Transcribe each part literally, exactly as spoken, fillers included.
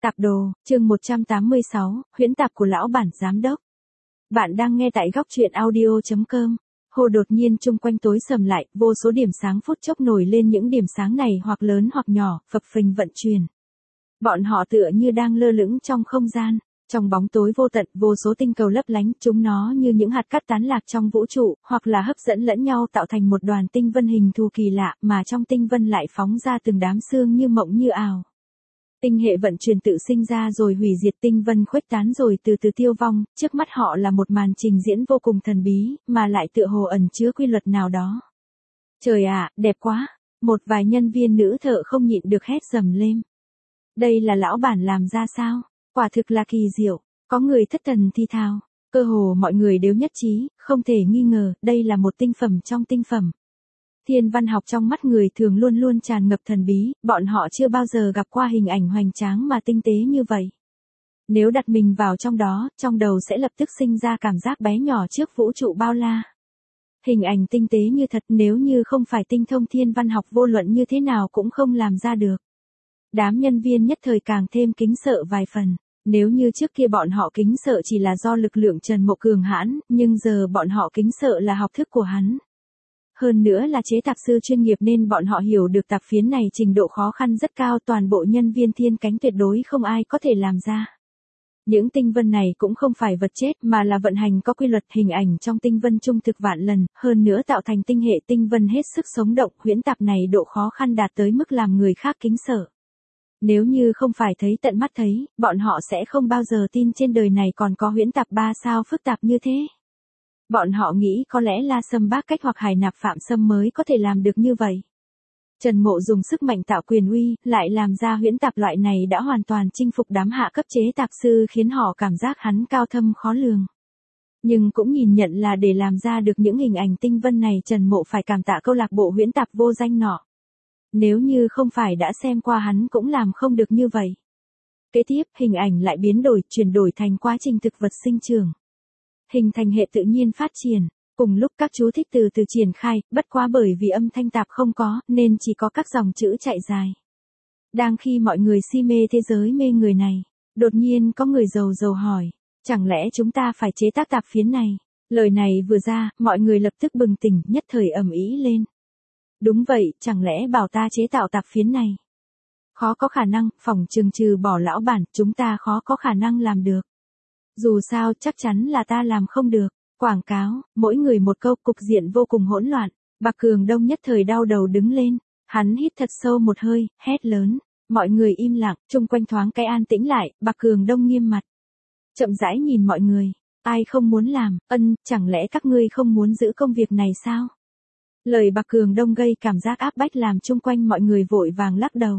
Tạp đồ, chương một trăm tám mươi sáu, huyễn tạp của lão bản giám đốc. Bạn đang nghe tại góc truyện audio chấm com. Hồ đột nhiên chung quanh tối sầm lại, vô số điểm sáng phút chốc nổi lên, những điểm sáng này hoặc lớn hoặc nhỏ, phập phình vận chuyển. Bọn họ tựa như đang lơ lửng trong không gian, trong bóng tối vô tận, vô số tinh cầu lấp lánh, chúng nó như những hạt cát tán lạc trong vũ trụ, hoặc là hấp dẫn lẫn nhau tạo thành một đoàn tinh vân hình thù kỳ lạ, mà trong tinh vân lại phóng ra từng đám sương như mộng như ảo. Tinh hệ vận chuyển tự sinh ra rồi hủy diệt, tinh vân khuếch tán rồi từ từ tiêu vong, trước mắt họ là một màn trình diễn vô cùng thần bí, mà lại tựa hồ ẩn chứa quy luật nào đó. Trời ạ, đẹp quá! Một vài nhân viên nữ thợ không nhịn được hét dầm lên. Đây là lão bản làm ra sao? Quả thực là kỳ diệu, có người thất thần thi thào. Cơ hồ mọi người đều nhất trí, không thể nghi ngờ, đây là một tinh phẩm trong tinh phẩm. Thiên văn học trong mắt người thường luôn luôn tràn ngập thần bí, bọn họ chưa bao giờ gặp qua hình ảnh hoành tráng mà tinh tế như vậy. Nếu đặt mình vào trong đó, trong đầu sẽ lập tức sinh ra cảm giác bé nhỏ trước vũ trụ bao la. Hình ảnh tinh tế như thật, nếu như không phải tinh thông thiên văn học, vô luận như thế nào cũng không làm ra được. Đám nhân viên nhất thời càng thêm kính sợ vài phần. Nếu như trước kia bọn họ kính sợ chỉ là do lực lượng Trần Mộ cường hãn, nhưng giờ bọn họ kính sợ là học thức của hắn. Hơn nữa là chế tạp sư chuyên nghiệp nên bọn họ hiểu được tạp phiến này trình độ khó khăn rất cao, toàn bộ nhân viên thiên cánh tuyệt đối không ai có thể làm ra. Những tinh vân này cũng không phải vật chết mà là vận hành có quy luật, hình ảnh trong tinh vân trung thực vạn lần, hơn nữa tạo thành tinh hệ tinh vân hết sức sống động, huyễn tạp này độ khó khăn đạt tới mức làm người khác kính sợ. Nếu như không phải thấy tận mắt thấy, bọn họ sẽ không bao giờ tin trên đời này còn có huyễn tạp ba sao phức tạp như thế. Bọn họ nghĩ có lẽ La Sâm Bác Cách hoặc Hải Nạp Phạm Sâm mới có thể làm được như vậy. Trần Mộ dùng sức mạnh tạo quyền uy, lại làm ra huyễn tạp loại này đã hoàn toàn chinh phục đám hạ cấp chế tạp sư, khiến họ cảm giác hắn cao thâm khó lường. Nhưng cũng nhìn nhận là để làm ra được những hình ảnh tinh vân này, Trần Mộ phải cảm tạ câu lạc bộ huyễn tạp vô danh nọ. Nếu như không phải đã xem qua hắn cũng làm không được như vậy. Kế tiếp, hình ảnh lại biến đổi, chuyển đổi thành quá trình thực vật sinh trưởng. Hình thành hệ tự nhiên phát triển, cùng lúc các chú thích từ từ triển khai, bất quá bởi vì âm thanh tạp không có, nên chỉ có các dòng chữ chạy dài. Đang khi mọi người si mê thế giới mê người này, đột nhiên có người giàu giàu hỏi, chẳng lẽ chúng ta phải chế tác tạp phiến này? Lời này vừa ra, mọi người lập tức bừng tỉnh, nhất thời ầm ĩ lên. Đúng vậy, chẳng lẽ bảo ta chế tạo tạp phiến này? Khó có khả năng, phỏng chừng trừ bỏ lão bản, chúng ta khó có khả năng làm được. Dù sao, chắc chắn là ta làm không được. Quảng cáo, mỗi người một câu, cục diện vô cùng hỗn loạn. Bạc Cường Đông nhất thời đau đầu đứng lên. Hắn hít thật sâu một hơi, hét lớn. Mọi người im lặng, chung quanh thoáng cái an tĩnh lại, Bạc Cường Đông nghiêm mặt. Chậm rãi nhìn mọi người. Ai không muốn làm, ân, chẳng lẽ các ngươi không muốn giữ công việc này sao? Lời Bạc Cường Đông gây cảm giác áp bách làm chung quanh mọi người vội vàng lắc đầu.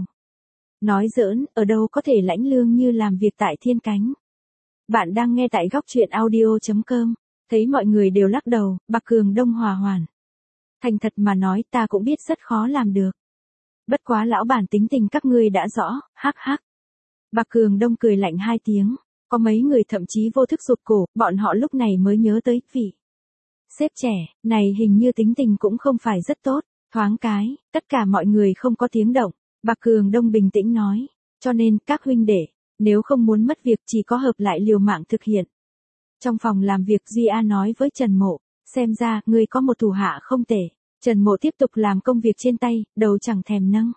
Nói giỡn, ở đâu có thể lãnh lương như làm việc tại Thiên Cánh. Bạn đang nghe tại góc truyện audio chấm com. Thấy mọi người đều lắc đầu, Bạc Cường Đông hòa hoàn. Thành thật mà nói, ta cũng biết rất khó làm được. Bất quá lão bản tính tình các ngươi đã rõ, hắc hắc. Bạc Cường Đông cười lạnh hai tiếng. Có mấy người thậm chí vô thức rụt cổ, bọn họ lúc này mới nhớ tới vị sếp trẻ, này hình như tính tình cũng không phải rất tốt. Thoáng cái, tất cả mọi người không có tiếng động. Bạc Cường Đông bình tĩnh nói. Cho nên, các huynh đệ, nếu không muốn mất việc chỉ có hợp lại liều mạng thực hiện. Trong phòng làm việc, Duy A nói với Trần Mộ, xem ra, ngươi có một thủ hạ không tệ. Trần Mộ tiếp tục làm công việc trên tay, đầu chẳng thèm nâng.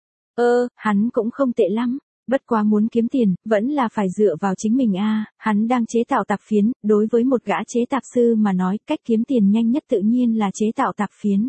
Ơ, hắn cũng không tệ lắm. Bất quá muốn kiếm tiền, vẫn là phải dựa vào chính mình a. Hắn đang chế tạo tạp phiến, đối với một gã chế tạp sư mà nói, cách kiếm tiền nhanh nhất tự nhiên là chế tạo tạp phiến.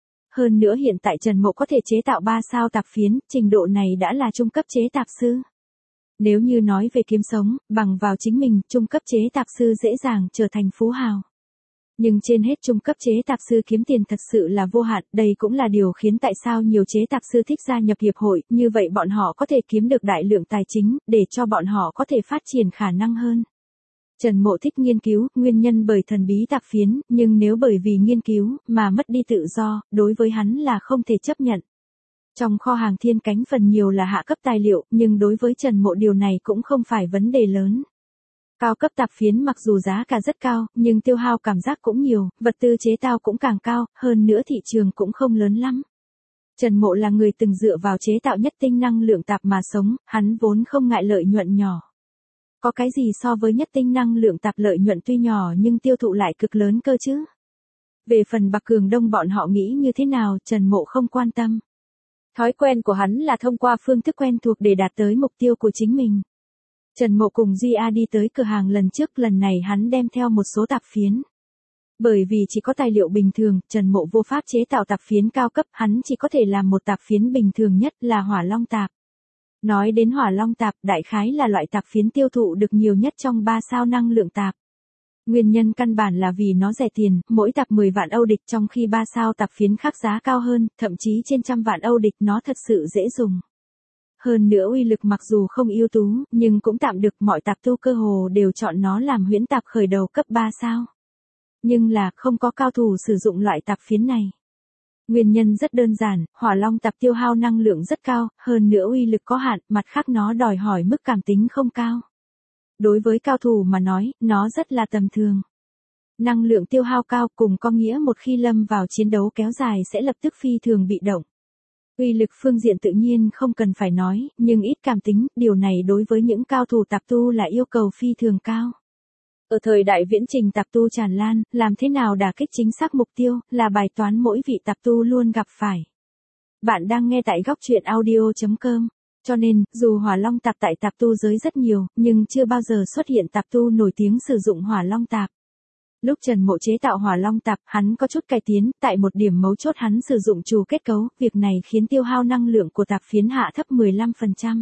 Hơn nữa hiện tại Trần Mộ có thể chế tạo ba sao tạp phiến, trình độ này đã là trung cấp chế tạp sư. Nếu như nói về kiếm sống, bằng vào chính mình, trung cấp chế tạp sư dễ dàng trở thành phú hào. Nhưng trên hết trung cấp chế tạp sư kiếm tiền thật sự là vô hạn, đây cũng là điều khiến tại sao nhiều chế tạp sư thích gia nhập hiệp hội, như vậy bọn họ có thể kiếm được đại lượng tài chính, để cho bọn họ có thể phát triển khả năng hơn. Trần Mộ thích nghiên cứu, nguyên nhân bởi thần bí tạp phiến, nhưng nếu bởi vì nghiên cứu, mà mất đi tự do, đối với hắn là không thể chấp nhận. Trong kho hàng Thiên Cánh phần nhiều là hạ cấp tài liệu, nhưng đối với Trần Mộ điều này cũng không phải vấn đề lớn. Cao cấp tạp phiến mặc dù giá cả rất cao, nhưng tiêu hao cảm giác cũng nhiều, vật tư chế tạo cũng càng cao, hơn nữa thị trường cũng không lớn lắm. Trần Mộ là người từng dựa vào chế tạo nhất tinh năng lượng tạp mà sống, hắn vốn không ngại lợi nhuận nhỏ. Có cái gì so với nhất tinh năng lượng tạp lợi nhuận tuy nhỏ nhưng tiêu thụ lại cực lớn cơ chứ? Về phần Bạc Cường Đông bọn họ nghĩ như thế nào, Trần Mộ không quan tâm. Thói quen của hắn là thông qua phương thức quen thuộc để đạt tới mục tiêu của chính mình. Trần Mộ cùng Duy A đi tới cửa hàng lần trước, lần này hắn đem theo một số tạp phiến. Bởi vì chỉ có tài liệu bình thường, Trần Mộ vô pháp chế tạo tạp phiến cao cấp, hắn chỉ có thể làm một tạp phiến bình thường nhất là hỏa long tạp. Nói đến hỏa long tạp, đại khái là loại tạp phiến tiêu thụ được nhiều nhất trong ba sao năng lượng tạp. Nguyên nhân căn bản là vì nó rẻ tiền, mỗi tạp mười vạn Âu địch, trong khi ba sao tạp phiến khác giá cao hơn, thậm chí trên trăm vạn Âu địch, nó thật sự dễ dùng. Hơn nữa uy lực mặc dù không ưu tú, nhưng cũng tạm được, mọi tạp tu cơ hồ đều chọn nó làm huyễn tạp khởi đầu cấp ba sao. Nhưng là không có cao thủ sử dụng loại tạp phiến này. Nguyên nhân rất đơn giản, hỏa long tạp tiêu hao năng lượng rất cao, hơn nữa uy lực có hạn, mặt khác nó đòi hỏi mức cảm tính không cao. Đối với cao thủ mà nói, nó rất là tầm thường. Năng lượng tiêu hao cao cùng có nghĩa một khi lâm vào chiến đấu kéo dài sẽ lập tức phi thường bị động. Uy lực phương diện tự nhiên không cần phải nói, nhưng ít cảm tính, điều này đối với những cao thủ tạp tu là yêu cầu phi thường cao. Ở thời đại viễn trình tạp tu tràn lan, làm thế nào đả kích chính xác mục tiêu, là bài toán mỗi vị tạp tu luôn gặp phải. Bạn đang nghe tại góc truyện audio chấm com. Cho nên, dù hỏa long tạp tại tạp tu giới rất nhiều, nhưng chưa bao giờ xuất hiện tạp tu nổi tiếng sử dụng hỏa long tạp. Lúc Trần Mộ chế tạo hỏa long tạp, hắn có chút cải tiến, tại một điểm mấu chốt hắn sử dụng trù kết cấu, việc này khiến tiêu hao năng lượng của tạp phiến hạ thấp mười lăm phần trăm.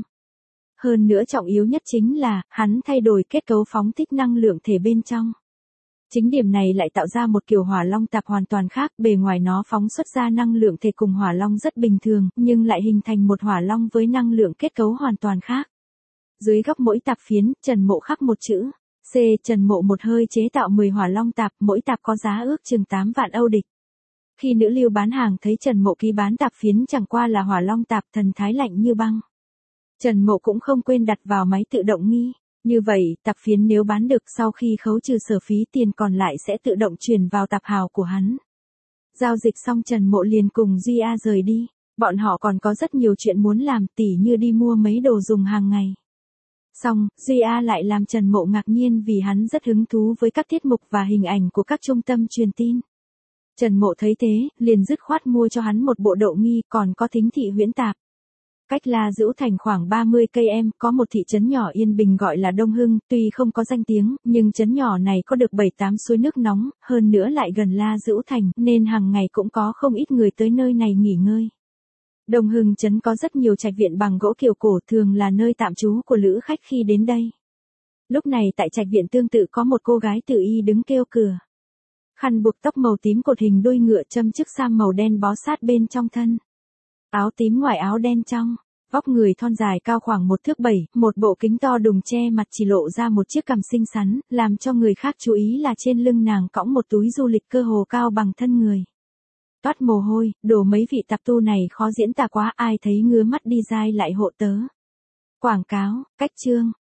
Hơn nữa trọng yếu nhất chính là, hắn thay đổi kết cấu phóng thích năng lượng thể bên trong. Chính điểm này lại tạo ra một kiểu hỏa long tạp hoàn toàn khác, bề ngoài nó phóng xuất ra năng lượng thể cùng hỏa long rất bình thường, nhưng lại hình thành một hỏa long với năng lượng kết cấu hoàn toàn khác. Dưới góc mỗi tạp phiến, Trần Mộ khắc một chữ C, Trần Mộ một hơi chế tạo mười hỏa long tạp, mỗi tạp có giá ước chừng tám vạn Âu địch. Khi nữ lưu bán hàng thấy Trần Mộ ký bán tạp phiến chẳng qua là hỏa long tạp, thần thái lạnh như băng. Trần Mộ cũng không quên đặt vào máy tự động nghi. Như vậy, tạp phiến nếu bán được sau khi khấu trừ sở phí tiền còn lại sẽ tự động chuyển vào tạp hào của hắn. Giao dịch xong Trần Mộ liền cùng Duy A rời đi. Bọn họ còn có rất nhiều chuyện muốn làm, tỉ như đi mua mấy đồ dùng hàng ngày. Xong, Duy A lại làm Trần Mộ ngạc nhiên vì hắn rất hứng thú với các tiết mục và hình ảnh của các trung tâm truyền tin. Trần Mộ thấy thế, liền dứt khoát mua cho hắn một bộ độ nghi, còn có thính thị huyễn tạp. Cách La Dữu Thành khoảng ba mươi cây số, có một thị trấn nhỏ yên bình gọi là Đông Hưng, tuy không có danh tiếng, nhưng trấn nhỏ này có được bảy tám suối nước nóng, hơn nữa lại gần La Dữu Thành, nên hàng ngày cũng có không ít người tới nơi này nghỉ ngơi. Đông Hưng trấn có rất nhiều trạch viện bằng gỗ kiểu cổ, thường là nơi tạm trú của lữ khách khi đến đây. Lúc này tại trạch viện tương tự có một cô gái tự y đứng kêu cửa. Khăn buộc tóc màu tím cột hình đuôi ngựa, châm chiếc sam màu đen bó sát bên trong thân. Áo tím ngoài áo đen trong, vóc người thon dài cao khoảng một thước bảy, một bộ kính to đùng che mặt chỉ lộ ra một chiếc cằm xinh xắn, làm cho người khác chú ý là trên lưng nàng cõng một túi du lịch cơ hồ cao bằng thân người. Toát mồ hôi, đồ mấy vị tạp tu này khó diễn tả quá, ai thấy ngứa mắt đi dai lại hộ tớ. Quảng cáo, cách chương.